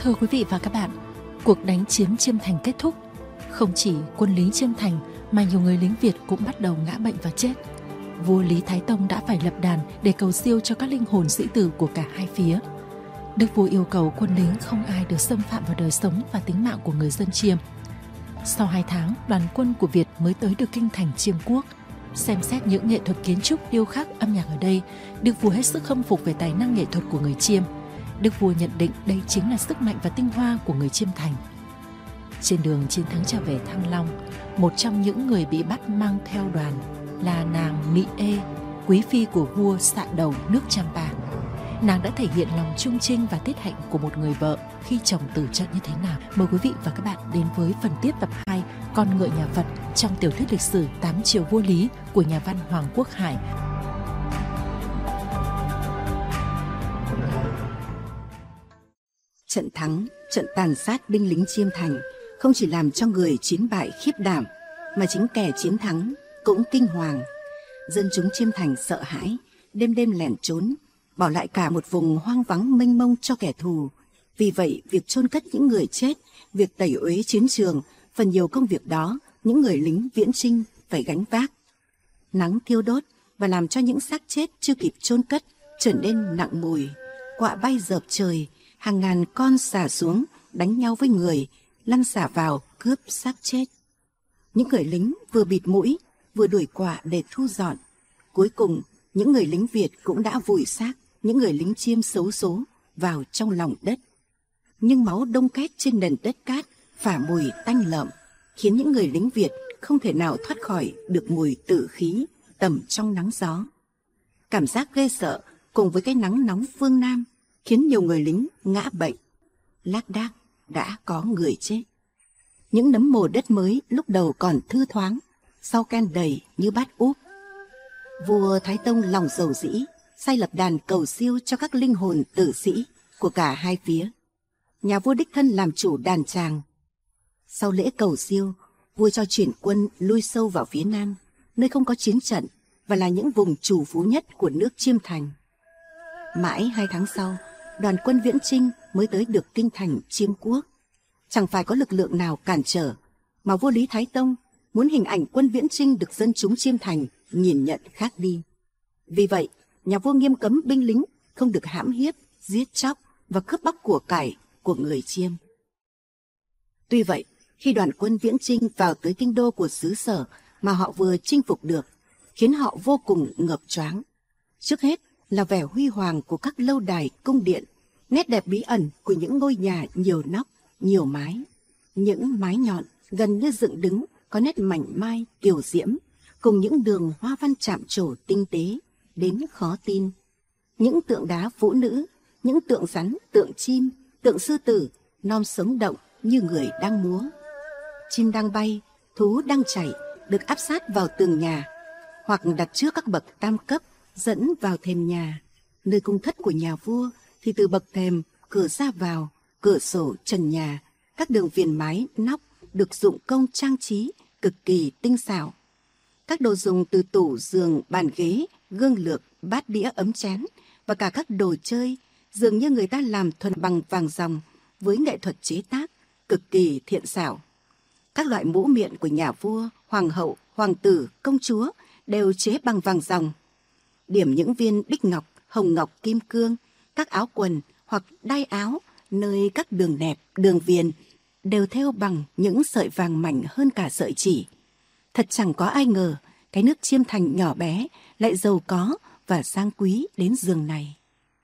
Thưa quý vị và các bạn, cuộc đánh chiếm Chiêm Thành kết thúc. Không chỉ quân lính Chiêm Thành mà nhiều người lính Việt cũng bắt đầu ngã bệnh và chết. Vua Lý Thái Tông đã phải lập đàn để cầu siêu cho các linh hồn sĩ tử của cả hai phía. Đức vua yêu cầu quân lính không ai được xâm phạm vào đời sống và tính mạng của người dân Chiêm. Sau 2 tháng, đoàn quân của Việt mới tới được kinh thành Chiêm Quốc. Xem xét những nghệ thuật kiến trúc, điêu khắc, âm nhạc ở đây, Đức vua hết sức khâm phục về tài năng nghệ thuật của người Chiêm. Đức vua nhận định đây chính là sức mạnh và tinh hoa của người Chiêm Thành. Trên đường chiến thắng trở về Thăng Long, một trong những người bị bắt mang theo đoàn là nàng Mỹ Ê, quý phi của vua Sạ Đầu nước Champa. Nàng đã thể hiện lòng trung trinh và tiết hạnh của một người vợ khi chồng tử trận như thế nào. Mời quý vị và các bạn đến với phần tiếp tập 2 Con ngựa nhà Phật trong tiểu thuyết lịch sử 8 triều vua Lý của nhà văn Hoàng Quốc Hải. Trận thắng, trận tàn sát binh lính Chiêm Thành không chỉ làm cho người chiến bại khiếp đảm, mà chính kẻ chiến thắng cũng kinh hoàng. Dân chúng Chiêm Thành sợ hãi, đêm đêm lẻn trốn, bỏ lại cả một vùng hoang vắng mênh mông cho kẻ thù. Vì vậy, việc chôn cất những người chết, việc tẩy uế chiến trường, phần nhiều công việc đó những người lính viễn chinh phải gánh vác. Nắng thiêu đốt và làm cho những xác chết chưa kịp chôn cất trở nên nặng mùi. Quạ bay dợp trời, hàng ngàn con xả xuống đánh nhau với người, lăn xả vào cướp xác chết. Những người lính vừa bịt mũi vừa đuổi quạ để thu dọn. Cuối cùng những người lính Việt cũng đã vùi xác những người lính Chiêm xấu số vào trong lòng đất. Nhưng máu đông kết trên nền đất cát phả mùi tanh lợm, khiến những người lính Việt không thể nào thoát khỏi được mùi tử khí tẩm trong nắng gió. Cảm giác ghê sợ cùng với cái nắng nóng phương Nam khiến nhiều người lính ngã bệnh. Lác đác đã có người chết. Những nấm mồ đất mới lúc đầu còn thư thoáng, sau ken đầy như bát úp. Vua Thái Tông lòng dầu dĩ, sai lập đàn cầu siêu cho các linh hồn tử sĩ của cả hai phía. Nhà vua đích thân làm chủ đàn tràng. Sau lễ cầu siêu, vua cho chuyển quân lui sâu vào phía Nam, nơi không có chiến trận và là những vùng trù phú nhất của nước Chiêm Thành. Mãi 2 tháng sau, đoàn quân viễn chinh mới tới được kinh thành Chiêm Quốc. Chẳng phải có lực lượng nào cản trở, mà vua Lý Thái Tông muốn hình ảnh quân viễn chinh được dân chúng Chiêm Thành nhìn nhận khác đi. Vì vậy, nhà vua nghiêm cấm binh lính không được hãm hiếp, giết chóc và cướp bóc của cải của người Chiêm. Tuy vậy, khi đoàn quân viễn chinh vào tới kinh đô của xứ sở mà họ vừa chinh phục được, khiến họ vô cùng ngợp choáng. Trước hết là vẻ huy hoàng của các lâu đài cung điện, nét đẹp bí ẩn của những ngôi nhà nhiều nóc, nhiều mái. Những mái nhọn gần như dựng đứng có nét mảnh mai kiều diễm, cùng những đường hoa văn chạm trổ tinh tế đến khó tin. Những tượng đá phụ nữ, những tượng rắn, tượng chim, tượng sư tử, non sống động như người đang múa. Chim đang bay, thú đang chạy được áp sát vào tường nhà, hoặc đặt trước các bậc tam cấp dẫn vào thềm nhà. Nơi cung thất của nhà vua thì từ bậc thềm, cửa ra vào, cửa sổ, trần nhà, các đường viền mái, nóc được dụng công trang trí cực kỳ tinh xảo. Các đồ dùng từ tủ, giường, bàn ghế, gương lược, bát đĩa, ấm chén và cả các đồ chơi dường như người ta làm thuần bằng vàng ròng với nghệ thuật chế tác cực kỳ thiện xảo. Các loại mũ miệng của nhà vua, hoàng hậu, hoàng tử, công chúa đều chế bằng vàng ròng. Điểm những viên bích ngọc, hồng ngọc, kim cương, các áo quần hoặc đai áo nơi các đường nẹp, đường viền đều thêu bằng những sợi vàng mảnh hơn cả sợi chỉ. Thật chẳng có ai ngờ cái nước Chiêm Thành nhỏ bé lại giàu có và sang quý đến giường này.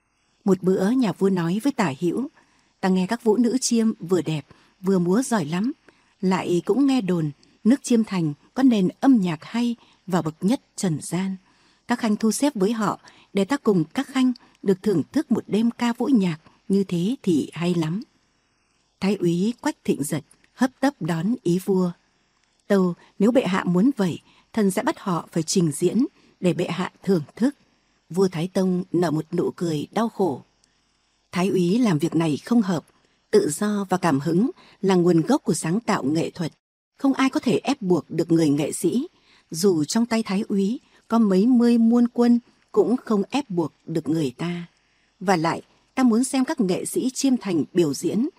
Một bữa nhà vua nói với Tả Hữu, ta nghe các vũ nữ Chiêm vừa đẹp vừa múa giỏi lắm, lại cũng nghe đồn nước Chiêm Thành có nền âm nhạc hay và bậc nhất trần gian. Các khanh thu xếp với họ để ta cùng các khanh được thưởng thức một đêm ca vũ nhạc như thế thì hay lắm. Thái úy Quách Thịnh Giật hấp tấp đón ý vua. Tâu nếu bệ hạ muốn vậy, thần sẽ bắt họ phải trình diễn để bệ hạ thưởng thức. Vua Thái Tông nở một nụ cười đau khổ. Thái úy làm việc này không hợp. Tự do và cảm hứng là nguồn gốc của sáng tạo nghệ thuật. Không ai có thể ép buộc được người nghệ sĩ. Dù trong tay thái úy có mấy mươi muôn quân cũng không ép buộc được người ta. Và lại, ta muốn xem các nghệ sĩ Chiêm Thành biểu diễn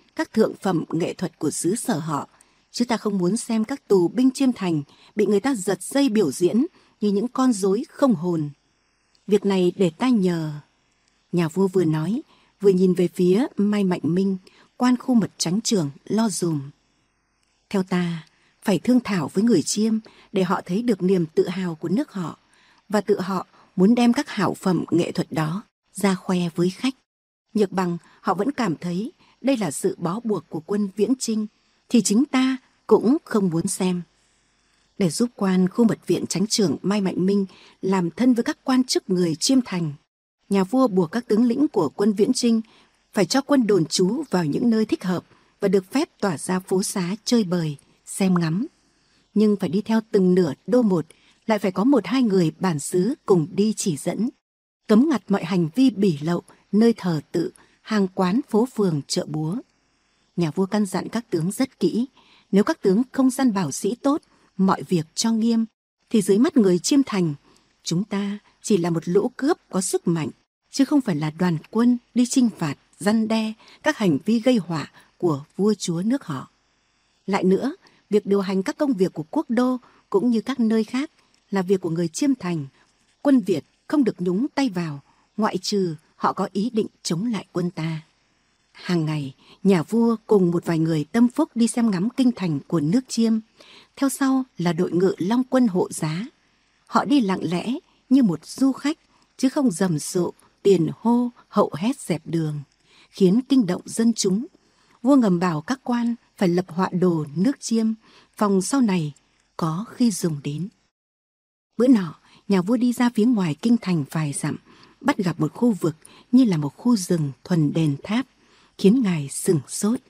các thượng phẩm nghệ thuật của xứ sở họ, chứ ta không muốn xem các tù binh Chiêm Thành bị người ta giật dây biểu diễn như những con rối không hồn. Việc này để ta nhờ. Nhà vua vừa nói, vừa nhìn về phía Mai Mạnh Minh, quan khu mật chánh trưởng lo dùm. Theo ta, phải thương thảo với người Chiêm để họ thấy được niềm tự hào của nước họ, và tự họ muốn đem các hảo phẩm nghệ thuật đó ra khoe với khách. Nhược bằng họ vẫn cảm thấy đây là sự bó buộc của quân Viễn Chinh, thì chính ta cũng không muốn xem. Để giúp quan khu mật viện chánh trưởng Mai Mạnh Minh làm thân với các quan chức người Chiêm Thành, nhà vua buộc các tướng lĩnh của quân Viễn Chinh phải cho quân đồn trú vào những nơi thích hợp và được phép tỏa ra phố xá chơi bời, xem ngắm. Nhưng phải đi theo từng nửa đô một, lại phải có 1-2 người bản xứ cùng đi chỉ dẫn. Cấm ngặt mọi hành vi bỉ lậu, nơi thờ tự, hàng quán phố phường chợ búa. Nhà vua căn dặn các tướng rất kỹ, nếu các tướng không săn bảo sĩ tốt, mọi việc cho nghiêm, thì dưới mắt người Chiêm Thành, chúng ta chỉ là một lũ cướp có sức mạnh, chứ không phải là đoàn quân đi chinh phạt, răn đe các hành vi gây họa của vua chúa nước họ. Lại nữa, việc điều hành các công việc của quốc đô cũng như các nơi khác là việc của người Chiêm Thành. Quân Việt không được nhúng tay vào, ngoại trừ họ có ý định chống lại quân ta. Hàng ngày, nhà vua cùng một vài người tâm phúc đi xem ngắm kinh thành của nước Chiêm. Theo sau là đội ngự Long quân hộ giá. Họ đi lặng lẽ như một du khách, chứ không rầm rộ, tiền hô, hậu hét dẹp đường, khiến kinh động dân chúng. Vua ngầm bảo các quan phải lập họa đồ nước Chiêm, phòng sau này có khi dùng đến. Bữa nọ, nhà vua đi ra phía ngoài kinh thành vài dặm, bắt gặp một khu vực như là một khu rừng thuần đền tháp, khiến ngài sửng sốt.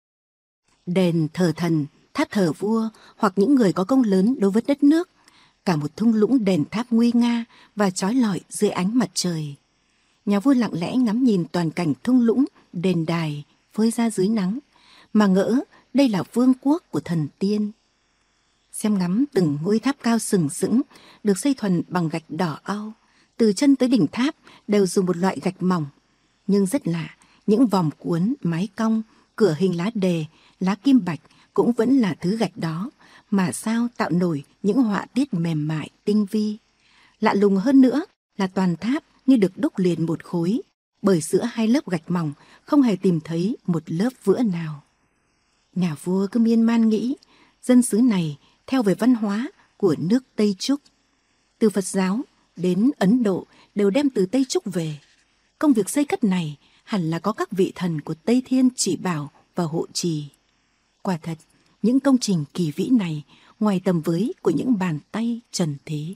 Đền thờ thần, tháp thờ vua hoặc những người có công lớn đối với đất nước, cả một thung lũng đền tháp nguy nga và chói lọi dưới ánh mặt trời. Nhà vua lặng lẽ ngắm nhìn toàn cảnh thung lũng, đền đài phơi ra dưới nắng, mà ngỡ đây là vương quốc của thần tiên. Xem ngắm từng ngôi tháp cao sừng sững, được xây thuần bằng gạch đỏ au, từ chân tới đỉnh tháp đều dùng một loại gạch mỏng. Nhưng rất lạ, những vòm cuốn, mái cong, cửa hình lá đề, lá kim bạch cũng vẫn là thứ gạch đó, mà sao tạo nổi những họa tiết mềm mại, tinh vi. Lạ lùng hơn nữa là toàn tháp như được đúc liền một khối, bởi giữa 2 lớp gạch mỏng không hề tìm thấy một lớp vữa nào. Nhà vua cứ miên man nghĩ, dân xứ này theo về văn hóa của nước Tây Trúc. Từ Phật giáo đến Ấn Độ đều đem từ Tây Trúc về. Công việc xây cất này hẳn là có các vị thần của Tây Thiên chỉ bảo và hộ trì. Quả thật, những công trình kỳ vĩ này ngoài tầm với của những bàn tay trần thế.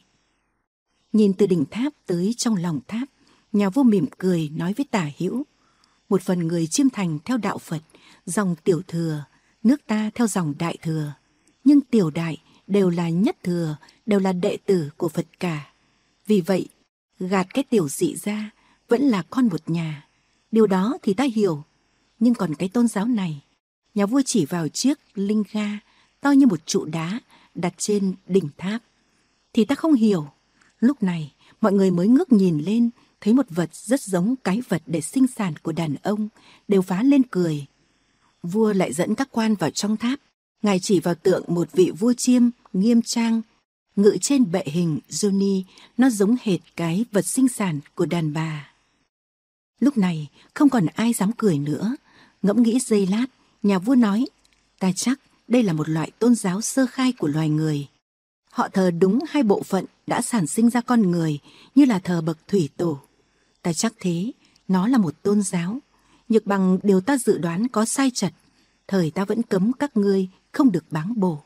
Nhìn từ đỉnh tháp tới trong lòng tháp, nhà vua mỉm cười nói với Tả Hữu: một phần người Chiêm Thành theo đạo Phật, dòng tiểu thừa, nước ta theo dòng đại thừa. Nhưng tiểu đại đều là nhất thừa, đều là đệ tử của Phật cả. Vì vậy, gạt cái tiểu dị ra, vẫn là con một nhà. Điều đó thì ta hiểu. Nhưng còn cái tôn giáo này, nhà vua chỉ vào chiếc linh ga to như một trụ đá đặt trên đỉnh tháp, thì ta không hiểu. Lúc này, mọi người mới ngước nhìn lên, thấy một vật rất giống cái vật để sinh sản của đàn ông, đều phá lên cười. Vua lại dẫn các quan vào trong tháp. Ngài chỉ vào tượng một vị vua Chiêm nghiêm trang, ngự trên bệ hình Johnny, nó giống hệt cái vật sinh sản của đàn bà. Lúc này không còn ai dám cười nữa. Ngẫm nghĩ giây lát, nhà vua nói: ta chắc đây là một loại tôn giáo sơ khai của loài người. Họ thờ đúng 2 bộ phận đã sản sinh ra con người, như là thờ bậc thủy tổ. Ta chắc thế, nó là một tôn giáo. Nhược bằng điều ta dự đoán có sai chật, thời ta vẫn cấm các ngươi không được báng bổ.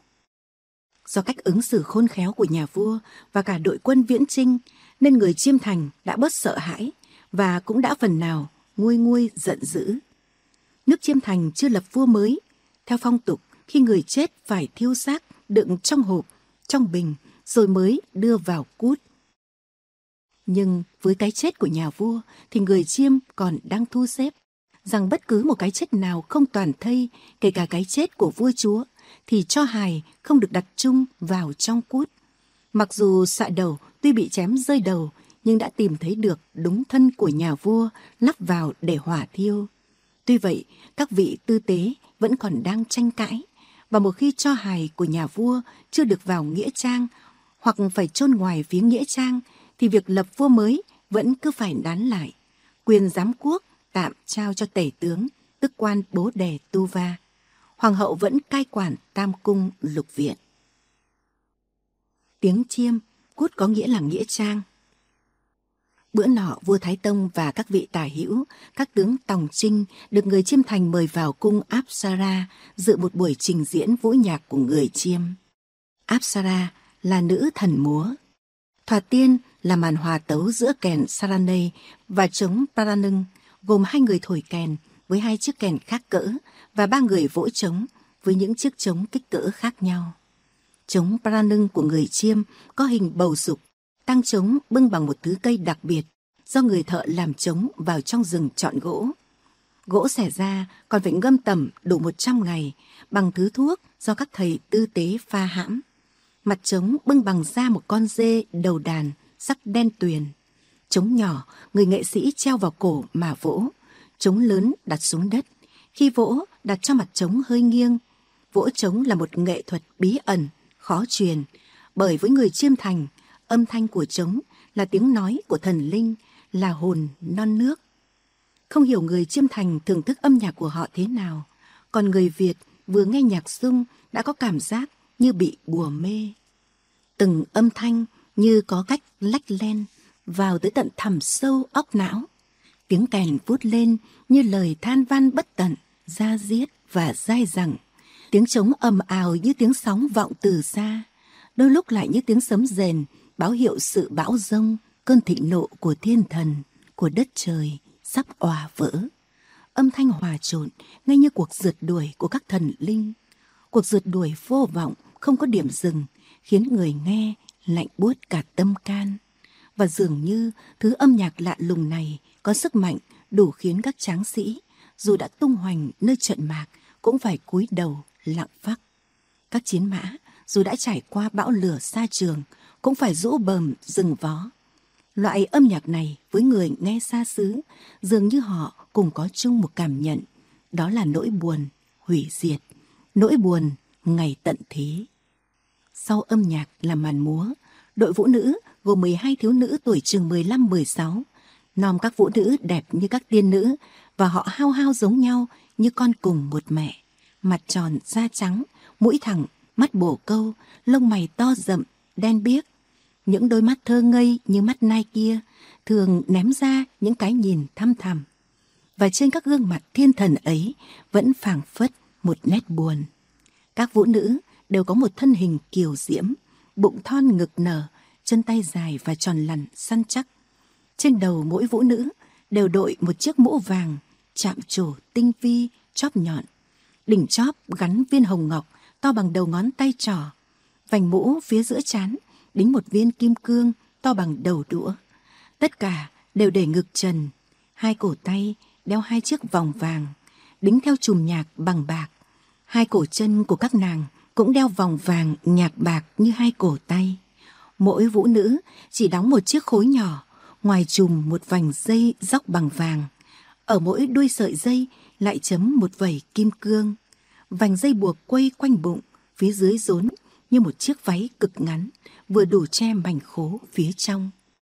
Do cách ứng xử khôn khéo của nhà vua và cả đội quân Viễn Chinh, nên người Chiêm Thành đã bớt sợ hãi và cũng đã phần nào nguôi nguôi giận dữ. Nước Chiêm Thành chưa lập vua mới. Theo phong tục, khi người chết phải thiêu xác đựng trong hộp, trong bình, rồi mới đưa vào cút. Nhưng với cái chết của nhà vua thì người Chiêm còn đang thu xếp rằng bất cứ một cái chết nào không toàn thây, kể cả cái chết của vua chúa, thì cho hài không được đặt chung vào trong cút. Mặc dù xạ đầu tuy bị chém rơi đầu, nhưng đã tìm thấy được đúng thân của nhà vua lắp vào để hỏa thiêu. Tuy vậy, các vị tư tế vẫn còn đang tranh cãi, và một khi cho hài của nhà vua chưa được vào nghĩa trang hoặc phải chôn ngoài phía nghĩa trang, thì việc lập vua mới vẫn cứ phải đán lại. Quyền giám quốc tạm trao cho tể tướng, tức quan bố đề tu va. Hoàng hậu vẫn cai quản tam cung lục viện. Tiếng chiêm cút có nghĩa là nghĩa trang. Bữa nọ, vua Thái Tông và các vị tả hữu, các tướng Tòng Trinh được người Chiêm Thành mời vào cung Apsara dự một buổi trình diễn vũ nhạc của người Chiêm. Apsara là nữ thần múa. Thoa tiên là màn hòa tấu giữa kèn Saranay và trống Paranưng, gồm 2 người thổi kèn với 2 chiếc kèn khác cỡ và 3 người vỗ trống với những chiếc trống kích cỡ khác nhau. Trống Paranưng của người Chiêm có hình bầu dục, tang trống bưng bằng một thứ cây đặc biệt do người thợ làm trống vào trong rừng chọn gỗ. Gỗ xẻ ra còn phải ngâm tẩm đủ 100 ngày bằng thứ thuốc do các thầy tư tế pha hãm. Mặt trống bưng bằng da một con dê đầu đàn sắc đen tuyền. Trống nhỏ người nghệ sĩ treo vào cổ mà vỗ, trống lớn đặt xuống đất. Khi vỗ đặt cho mặt trống hơi nghiêng. Vỗ trống là một nghệ thuật bí ẩn, khó truyền, bởi với người Chiêm Thành, âm thanh của trống là tiếng nói của thần linh, là hồn non nước. Không hiểu người Chiêm Thành thưởng thức âm nhạc của họ thế nào, còn người Việt vừa nghe nhạc Dung đã có cảm giác như bị bùa mê. Từng âm thanh như có cách lách len vào tới tận thẳm sâu óc não. Tiếng kèn vút lên như lời than van bất tận, da diết và dai dẳng. Tiếng trống ầm ào như tiếng sóng vọng từ xa, đôi lúc lại như tiếng sấm rền báo hiệu sự bão dông, cơn thịnh nộ của thiên thần, của đất trời sắp òa vỡ. Âm thanh hòa trộn ngay như cuộc rượt đuổi của các thần linh. Cuộc rượt đuổi vô vọng, không có điểm dừng, khiến người nghe lạnh buốt cả tâm can. Và dường như thứ âm nhạc lạ lùng này có sức mạnh đủ khiến các tráng sĩ, dù đã tung hoành nơi trận mạc, cũng phải cúi đầu lặng phắc. Các chiến mã, dù đã trải qua bão lửa xa trường, cũng phải rũ bờm rừng vó. Loại âm nhạc này với người nghe xa xứ, dường như họ cùng có chung một cảm nhận, đó là nỗi buồn hủy diệt, nỗi buồn ngày tận thế. Sau âm nhạc là màn múa, đội vũ nữ gồm 12 thiếu nữ tuổi chừng 15-16, nom các vũ nữ đẹp như các tiên nữ, và họ hao hao giống nhau như con cùng một mẹ. Mặt tròn, da trắng, mũi thẳng, mắt bổ câu, lông mày to rậm, đen biếc. Những đôi mắt thơ ngây như mắt nai kia thường ném ra những cái nhìn thăm thẳm. Và trên các gương mặt thiên thần ấy vẫn phảng phất một nét buồn. Các vũ nữ đều có một thân hình kiều diễm, bụng thon ngực nở, chân tay dài và tròn lẳn săn chắc. Trên đầu mỗi vũ nữ đều đội một chiếc mũ vàng, chạm trổ tinh vi, chóp nhọn. Đỉnh chóp gắn viên hồng ngọc to bằng đầu ngón tay trỏ. Vành mũ phía giữa trán đính một viên kim cương to bằng đầu đũa. Tất cả đều để ngực trần. 2 cổ tay đeo 2 chiếc vòng vàng, đính theo chùm nhạc bằng bạc. 2 cổ chân của các nàng cũng đeo vòng vàng nhạc bạc như 2 cổ tay. Mỗi vũ nữ chỉ đóng một chiếc khối nhỏ, ngoài chùm một vành dây dóc bằng vàng. Ở mỗi đuôi sợi dây lại chấm một vảy kim cương. Vành dây buộc quây quanh bụng, phía dưới rốn như một chiếc váy cực ngắn, vừa đủ che mảnh khố phía trong.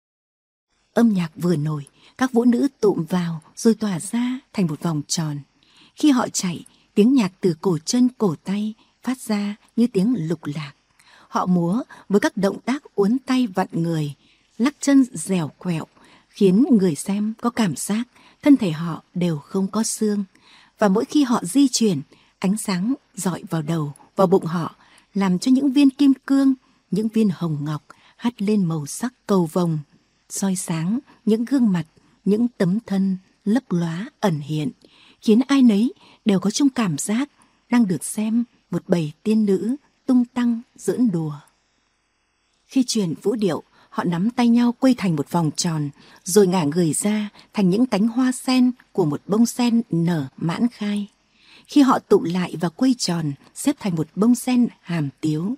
Âm nhạc vừa nổi, các vũ nữ tụm vào rồi tỏa ra thành một vòng tròn. Khi họ chạy, tiếng nhạc từ cổ chân cổ tay phát ra như tiếng lục lạc. Họ múa với các động tác uốn tay vặn người, lắc chân dẻo quẹo, khiến người xem có cảm giác thân thể họ đều không có xương. Và mỗi khi họ di chuyển, ánh sáng dọi vào đầu, vào bụng họ, làm cho những viên kim cương, những viên hồng ngọc hắt lên màu sắc cầu vồng, soi sáng những gương mặt, những tấm thân lấp lóa ẩn hiện, khiến ai nấy đều có chung cảm giác đang được xem một bầy tiên nữ tung tăng giỡn đùa. Khi truyền vũ điệu, họ nắm tay nhau quây thành một vòng tròn, rồi ngả người ra thành những cánh hoa sen của một bông sen nở mãn khai. Khi họ tụ lại và quây tròn, xếp thành một bông sen hàm tiếu.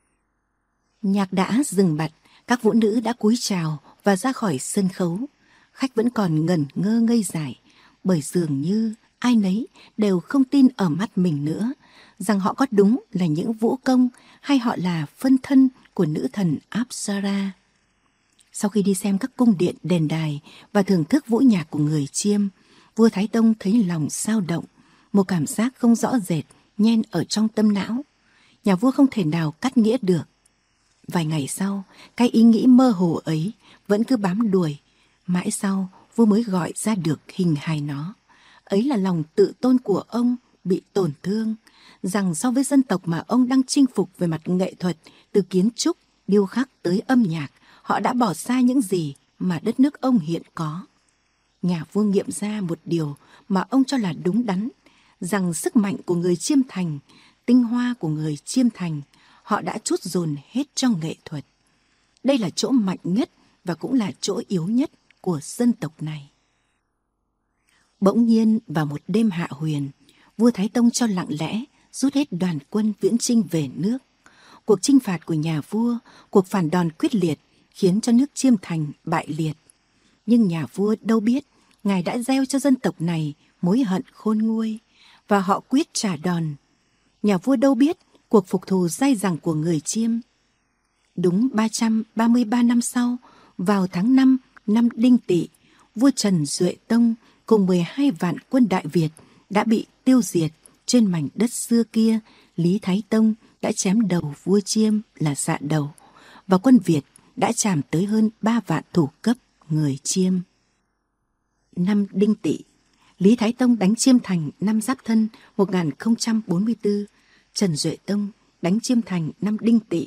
Nhạc đã dừng bặt, các vũ nữ đã cúi chào và ra khỏi sân khấu. Khách vẫn còn ngẩn ngơ ngây dại, bởi dường như ai nấy đều không tin ở mắt mình nữa, rằng họ có đúng là những vũ công hay họ là phân thân của nữ thần Apsara. Sau khi đi xem các cung điện, đền đài và thưởng thức vũ nhạc của người Chiêm, vua Thái Tông thấy lòng xao động, một cảm giác không rõ rệt nhen ở trong tâm não. Nhà vua không thể nào cắt nghĩa được. Vài ngày sau, cái ý nghĩ mơ hồ ấy vẫn cứ bám đuổi. Mãi sau, vua mới gọi ra được hình hài nó. Ấy là lòng tự tôn của ông bị tổn thương, rằng so với dân tộc mà ông đang chinh phục về mặt nghệ thuật, từ kiến trúc, điêu khắc tới âm nhạc, họ đã bỏ xa những gì mà đất nước ông hiện có. Nhà vua nghiệm ra một điều mà ông cho là đúng đắn, rằng sức mạnh của người Chiêm Thành, tinh hoa của người Chiêm Thành, họ đã trút dồn hết trong nghệ thuật. Đây là chỗ mạnh nhất và cũng là chỗ yếu nhất của dân tộc này. Bỗng nhiên vào một đêm hạ huyền, vua Thái Tông cho lặng lẽ rút hết đoàn quân viễn chinh về nước. Cuộc chinh phạt của nhà vua, cuộc phản đòn quyết liệt khiến cho nước Chiêm Thành bại liệt. Nhưng nhà vua đâu biết, ngài đã gieo cho dân tộc này mối hận khôn nguôi, và họ quyết trả đòn. Nhà vua đâu biết cuộc phục thù dai dẳng của người Chiêm. Đúng 333 năm sau, vào tháng 5 năm Đinh Tỵ, vua Trần Duệ Tông cùng 12 vạn quân Đại Việt đã bị tiêu diệt trên mảnh đất xưa kia. Lý Thái Tông đã chém đầu vua Chiêm là Dạ Đầu, và quân Việt đã chàm tới hơn 3 vạn thủ cấp người Chiêm. Năm Đinh Tỵ, Lý Thái Tông đánh Chiêm Thành năm Giáp Thân 1044, Trần Duệ Tông đánh Chiêm Thành năm Đinh Tỵ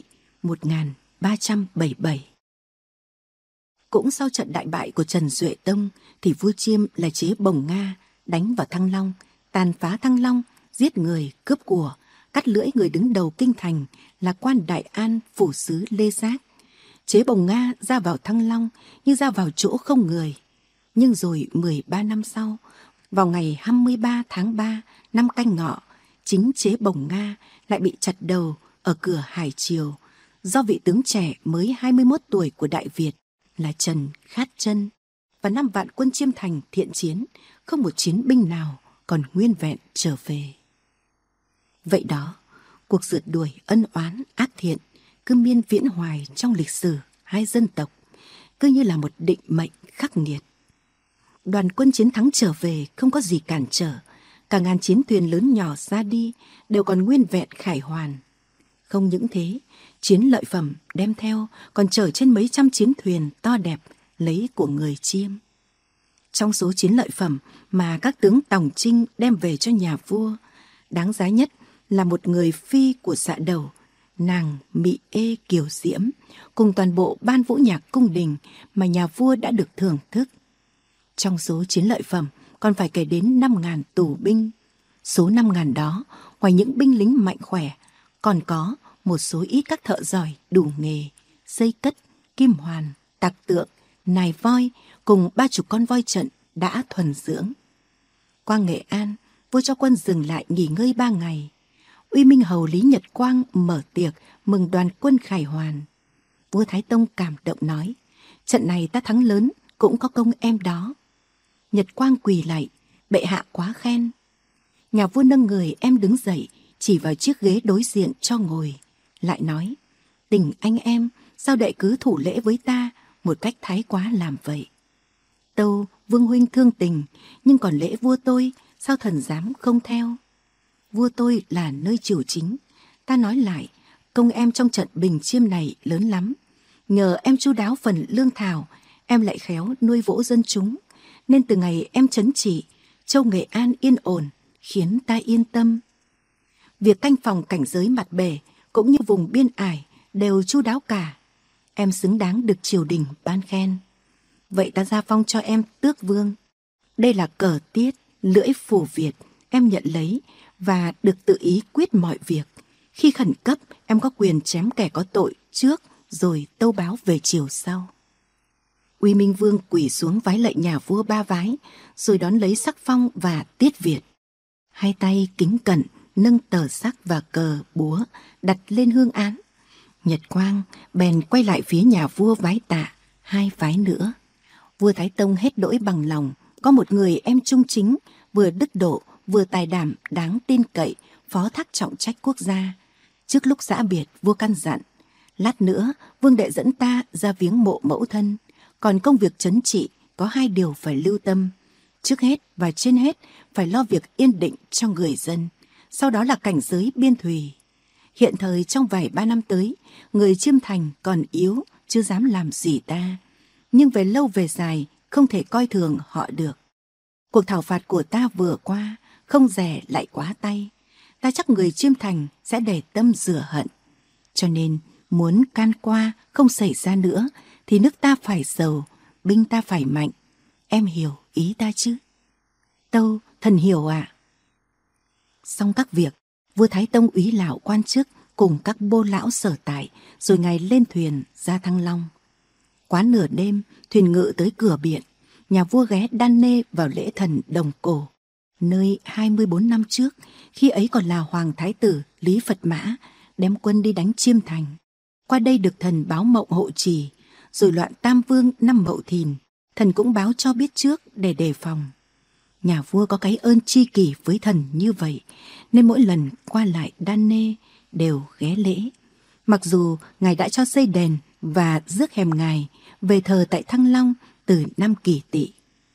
1377. Cũng sau trận đại bại của Trần Duệ Tông thì vua Chiêm là Chế Bồng Nga đánh vào Thăng Long, tàn phá Thăng Long, giết người, cướp của, cắt lưỡi người đứng đầu kinh thành là quan Đại An phủ sứ Lê Giác. Chế Bồng Nga ra vào Thăng Long như ra vào chỗ không người. Nhưng rồi 13 năm sau, vào ngày 23 tháng 3 năm Canh Ngọ, chính Chế Bồng Nga lại bị chặt đầu ở cửa Hải Triều do vị tướng trẻ mới 21 tuổi của Đại Việt là Trần Khát Chân, và 5 vạn quân Chiêm Thành thiện chiến, không một chiến binh nào còn nguyên vẹn trở về. Vậy đó, cuộc rượt đuổi ân oán ác thiện cứ miên viễn hoài trong lịch sử hai dân tộc, cứ như là một định mệnh khắc nghiệt. Đoàn quân chiến thắng trở về không có gì cản trở, cả ngàn chiến thuyền lớn nhỏ ra đi đều còn nguyên vẹn khải hoàn. Không những thế, chiến lợi phẩm đem theo còn chở trên mấy trăm chiến thuyền to đẹp lấy của người Chiêm. Trong số chiến lợi phẩm mà các tướng Tòng Trinh đem về cho nhà vua, đáng giá nhất là một người phi của Dạ Đầu, nàng Mị Ê Kiều Diễm, cùng toàn bộ ban vũ nhạc cung đình mà nhà vua đã được thưởng thức. Trong số chiến lợi phẩm còn phải kể đến 5.000 tù binh. Số 5.000 đó, ngoài những binh lính mạnh khỏe, còn có một số ít các thợ giỏi đủ nghề, xây cất, kim hoàn, tạc tượng, nài voi cùng 30 con voi trận đã thuần dưỡng. Qua Nghệ An, vua cho quân dừng lại nghỉ ngơi 3 ngày. Uy Minh Hầu Lý Nhật Quang mở tiệc mừng đoàn quân khải hoàn. Vua Thái Tông cảm động nói, trận này ta thắng lớn cũng có công em đó. Nhật Quang quỳ lạy, bệ hạ quá khen. Nhà vua nâng người em đứng dậy, chỉ vào chiếc ghế đối diện cho ngồi, lại nói, tình anh em, sao đệ cứ thủ lễ với ta một cách thái quá làm vậy? Tâu vương huynh thương tình, nhưng còn lễ vua tôi, sao thần dám không theo? Vua tôi là nơi triều chính, ta nói lại, công em trong trận Bình Chiêm này lớn lắm. Nhờ em chu đáo phần lương thảo, em lại khéo nuôi vỗ dân chúng, nên từ ngày em trấn trị, châu Nghệ An yên ổn, khiến ta yên tâm. Việc canh phòng cảnh giới mặt bể cũng như vùng biên ải đều chu đáo cả. Em xứng đáng được triều đình ban khen. Vậy ta gia phong cho em tước vương. Đây là cờ tiết, lưỡi phù Việt, em nhận lấy và được tự ý quyết mọi việc. Khi khẩn cấp, em có quyền chém kẻ có tội trước rồi tâu báo về chiều sau. Uy Minh Vương quỳ xuống vái lạy nhà vua 3 vái, rồi đón lấy sắc phong và tiết Việt. Hai tay kính cẩn nâng tờ sắc và cờ búa đặt lên hương án. Nhật Quang bèn quay lại phía nhà vua vái tạ 2 vái nữa. Vua Thái Tông hết đỗi bằng lòng, có một người em trung chính vừa đức độ, vừa tài đảm đáng tin cậy, phó thác trọng trách quốc gia. Trước lúc giã biệt, vua căn dặn: lát nữa vương đệ dẫn ta ra viếng mộ mẫu thân, còn công việc trấn trị có 2 điều phải lưu tâm. Trước hết và trên hết phải lo việc yên định cho người dân, sau đó là cảnh giới biên thùy. Hiện thời trong vài 3 năm tới, người Chiêm Thành còn yếu, chưa dám làm gì ta, nhưng về lâu về dài không thể coi thường họ được. Cuộc thảo phạt của ta vừa qua, không dè lại quá tay, ta chắc người Chiêm Thành sẽ để tâm rửa hận. Cho nên muốn can qua không xảy ra nữa thì nước ta phải giàu, binh ta phải mạnh. Em hiểu ý ta chứ? Tâu, thần hiểu ạ. Xong các việc, vua Thái Tông úy lão quan chức cùng các bô lão sở tại, rồi ngày lên thuyền ra Thăng Long. Quá nửa đêm, thuyền ngự tới cửa biển, nhà vua ghé đan nê vào lễ thần Đồng Cổ, nơi 24 năm trước, khi ấy còn là Hoàng Thái tử Lý Phật Mã, đem quân đi đánh Chiêm Thành. Qua đây được thần báo mộng hộ trì, rồi loạn Tam Vương năm Mậu Thìn, thần cũng báo cho biết trước để đề phòng. Nhà vua có cái ơn tri kỷ với thần như vậy, nên mỗi lần qua lại đan nê đều ghé lễ. Mặc dù ngài đã cho xây đền và rước hèm ngài về thờ tại Thăng Long từ năm Kỷ Tỵ.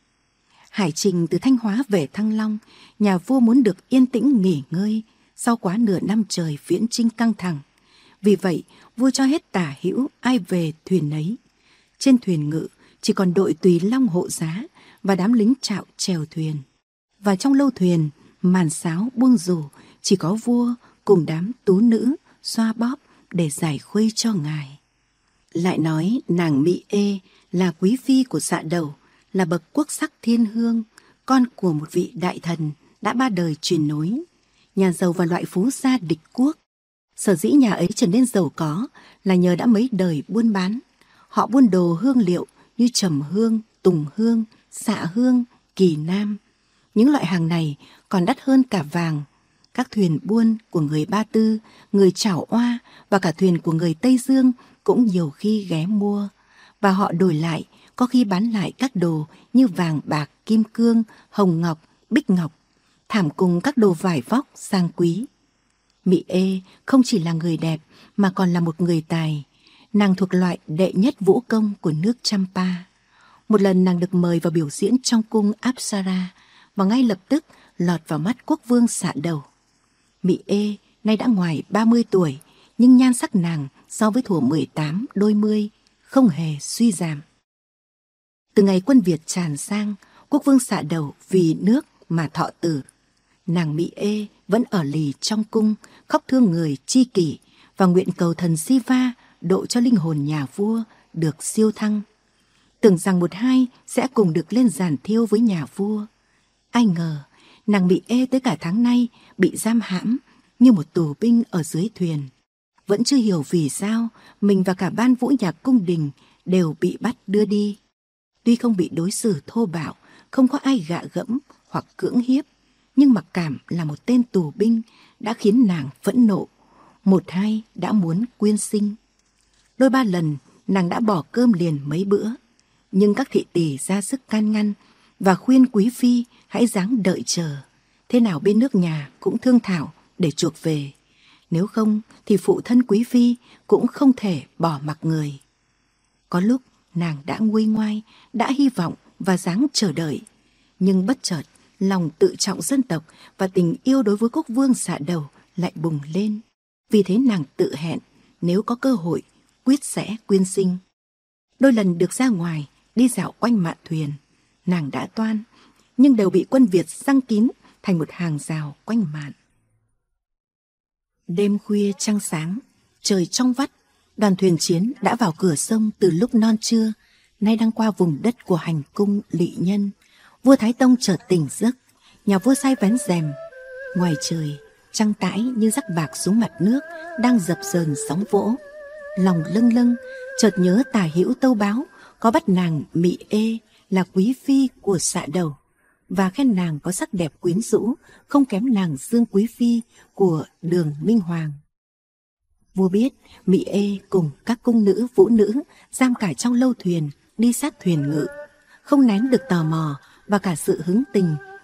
Hải trình từ Thanh Hóa về Thăng Long, nhà vua muốn được yên tĩnh nghỉ ngơi sau quá nửa năm trời viễn chinh căng thẳng. Vì vậy, vua cho hết tả hữu ai về thuyền ấy. Trên thuyền ngự chỉ còn đội tùy long hộ giá và đám lính trạo chèo thuyền. Và trong lâu thuyền, màn sáo buông rủ, chỉ có vua cùng đám tú nữ xoa bóp để giải khuây cho ngài. Lại nói nàng Mỹ Ê là quý phi của Dạ Đầu, là bậc quốc sắc thiên hương, con của một vị đại thần đã 3 đời truyền nối, nhà giàu và loại phú gia địch quốc. Sở dĩ nhà ấy trở nên giàu có là nhờ đã mấy đời buôn bán. Họ buôn đồ hương liệu như trầm hương, tùng hương, xạ hương, kỳ nam. Những loại hàng này còn đắt hơn cả vàng. Các thuyền buôn của người Ba Tư, người Chảo Oa và cả thuyền của người Tây Dương cũng nhiều khi ghé mua. Và họ đổi lại, có khi bán lại các đồ như vàng bạc, kim cương, hồng ngọc, bích ngọc, thảm cùng các đồ vải vóc sang quý. Mỹ Ê không chỉ là người đẹp mà còn là một người tài. Nàng thuộc loại đệ nhất vũ công của nước Champa. Một lần nàng được mời vào biểu diễn trong cung Apsara và ngay lập tức lọt vào mắt quốc vương Dạ Đầu. Mỹ Ê nay đã ngoài 30 tuổi, nhưng nhan sắc nàng so với thuở 18 đôi mươi không hề suy giảm. Từ ngày quân Việt tràn sang, quốc vương Dạ Đầu vì nước mà thọ tử. Nàng Mỹ Ê vẫn ở lì trong cung, khóc thương người tri kỷ và nguyện cầu thần Siva độ cho linh hồn nhà vua được siêu thăng. Tưởng rằng một hai sẽ cùng được lên giàn thiêu với nhà vua. Ai ngờ nàng Mỹ Ê tới cả tháng nay bị giam hãm như một tù binh ở dưới thuyền. Vẫn chưa hiểu vì sao mình và cả ban vũ nhạc cung đình đều bị bắt đưa đi. Tuy không bị đối xử thô bạo, không có ai gạ gẫm hoặc cưỡng hiếp, nhưng mặc cảm là một tên tù binh đã khiến nàng phẫn nộ. Một hai đã muốn quyên sinh. Đôi ba lần nàng đã bỏ cơm liền mấy bữa, nhưng các thị tỳ ra sức can ngăn và khuyên quý phi hãy ráng đợi chờ. Thế nào bên nước nhà cũng thương thảo để chuộc về. Nếu không thì phụ thân quý phi cũng không thể bỏ mặc người. Có lúc nàng đã nguôi ngoai, đã hy vọng và ráng chờ đợi. Nhưng bất chợt, lòng tự trọng dân tộc và tình yêu đối với quốc vương Dạ Đầu lại bùng lên. Vì thế nàng tự hẹn nếu có cơ hội quyết sẽ quyên sinh. Đôi lần được ra ngoài đi dạo quanh mạn thuyền, nàng đã toan, nhưng đều bị quân Việt giăng kín thành một hàng rào quanh mạn. Đêm khuya trăng sáng, trời trong vắt, đoàn thuyền chiến đã vào cửa sông từ lúc non trưa, nay đang qua vùng đất của hành cung Lỵ Nhân. Vua Thái Tông chợt tỉnh giấc, nhà vua sai vén rèm. Ngoài trời, trăng tãi như rắc bạc xuống mặt nước, đang dập dờn sóng vỗ. Lòng lâng lâng, chợt nhớ tả hữu tâu báo có bắt nàng Mỹ Ê là quý phi của Dạ Đầu, và khen nàng có sắc đẹp quyến rũ, không kém nàng Dương quý phi của Đường Minh Hoàng. Vua biết Mỹ Ê cùng các cung nữ vũ nữ giam cả trong lâu thuyền đi sát thuyền ngự, không nén được tò mò và cả sự hứng tình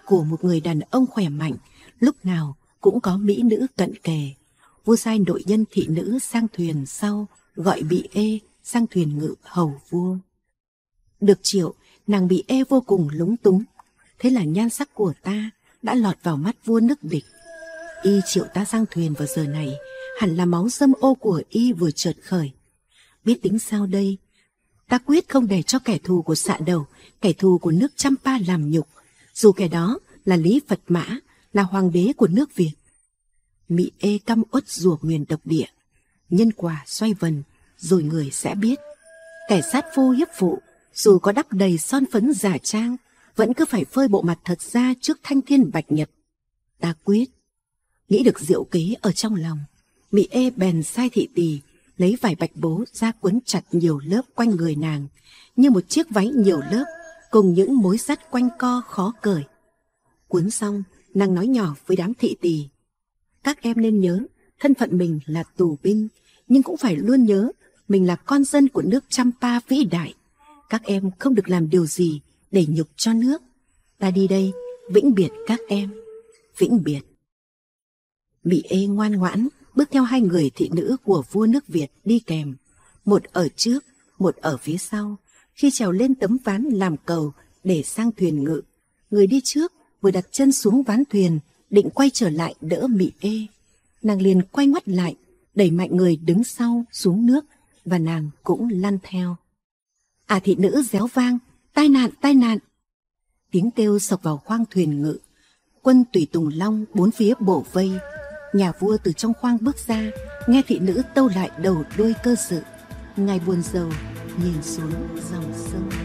của một người đàn ông khỏe mạnh, lúc nào cũng có mỹ nữ cận kề. Vua sai nội nhân thị nữ sang thuyền sau, gọi Bị Ê sang thuyền ngự hầu vua. Được triệu, nàng Bị Ê vô cùng lúng túng. Thế là nhan sắc của ta đã lọt vào mắt vua nước địch. Y triệu ta sang thuyền vào giờ này, hẳn là máu dâm ô của y vừa chợt khởi. Biết tính sao đây? Ta quyết không để cho kẻ thù của Xạ Đầu, kẻ thù của nước Champa làm nhục, dù kẻ đó là Lý Phật Mã, là hoàng đế của nước Việt. Mị Ê căm uất rủa nguyền độc địa, nhân quả xoay vần, rồi người sẽ biết. Kẻ sát phu hiếp phụ, dù có đắp đầy son phấn giả trang, vẫn cứ phải phơi bộ mặt thật ra trước thanh thiên bạch nhật. Ta quyết. Nghĩ được diệu kế ở trong lòng, Mị Ê bèn sai thị tỳ lấy vải bạch bố ra quấn chặt nhiều lớp quanh người nàng, như một chiếc váy nhiều lớp, cùng những mối sắt quanh co khó cởi. Cuốn xong, nàng nói nhỏ với đám thị tỳ: các em nên nhớ, thân phận mình là tù binh, nhưng cũng phải luôn nhớ mình là con dân của nước Champa vĩ đại. Các em không được làm điều gì để nhục cho nước. Ta đi đây, vĩnh biệt các em, vĩnh biệt. Mị Ê ngoan ngoãn bước theo hai người thị nữ của vua nước Việt đi kèm, một ở trước, một ở phía sau. Khi trèo lên tấm ván làm cầu để sang thuyền ngự, người đi trước vừa đặt chân xuống ván thuyền, định quay trở lại đỡ Mị Ê. Nàng liền quay ngoắt lại, đẩy mạnh người đứng sau xuống nước, và nàng cũng lăn theo. À, thị nữ réo vang: tai nạn, tai nạn! Tiếng kêu sộc vào khoang thuyền ngự. Quân tùy tùng long bốn phía bổ vây. Nhà vua từ trong khoang bước ra, nghe thị nữ tâu lại đầu đuôi cơ sự. Ngài buồn rầu nhìn xuống dòng sông.